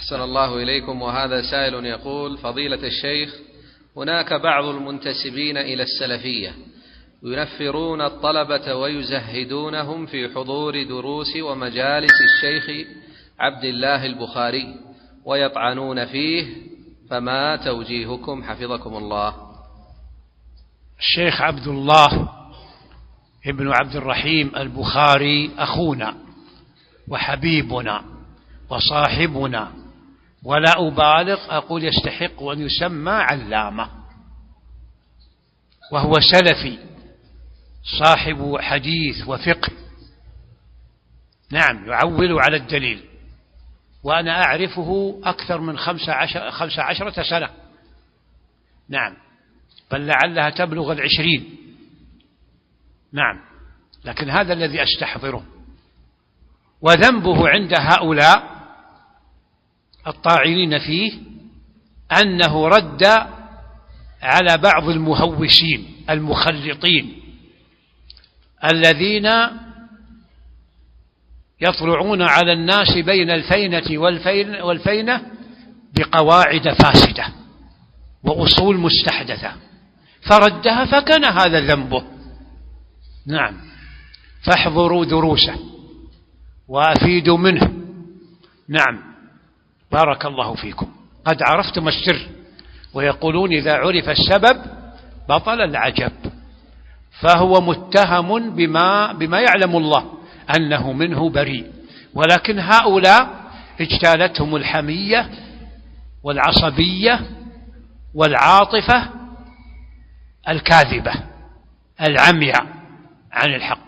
أحسن الله إليكم. وهذا سائل يقول: فضيلة الشيخ، هناك بعض المنتسبين إلى السلفية ينفرون الطلبة ويزهدونهم في حضور دروس ومجالس الشيخ عبد الله البخاري ويطعنون فيه، فما توجيهكم حفظكم الله؟ الشيخ عبد الله ابن عبد الرحيم البخاري أخونا وحبيبنا وصاحبنا، ولا أبالغ أقول يستحق أن يسمى علامة، وهو سلفي صاحب حديث وفقه، نعم، يعول على الدليل، وأنا أعرفه أكثر من 15 سنة، نعم، بل لعلها تبلغ 20، نعم، لكن هذا الذي أستحضره. وذنبه عند هؤلاء الطاعنين فيه أنه رد على بعض المهوسين المخلطين الذين يطلعون على الناس بين الفينة والفينة بقواعد فاسدة وأصول مستحدثة، فردها، فكان هذا ذنبه، نعم، فاحضروا دروسه وأفيدوا منه، نعم، بارك الله فيكم، قد عرفتم السر، ويقولون إذا عرف السبب بطل العجب، فهو متهم بما يعلم الله أنه منه بريء، ولكن هؤلاء اجتالتهم الحمية والعصبية والعاطفة الكاذبة العمياء عن الحق.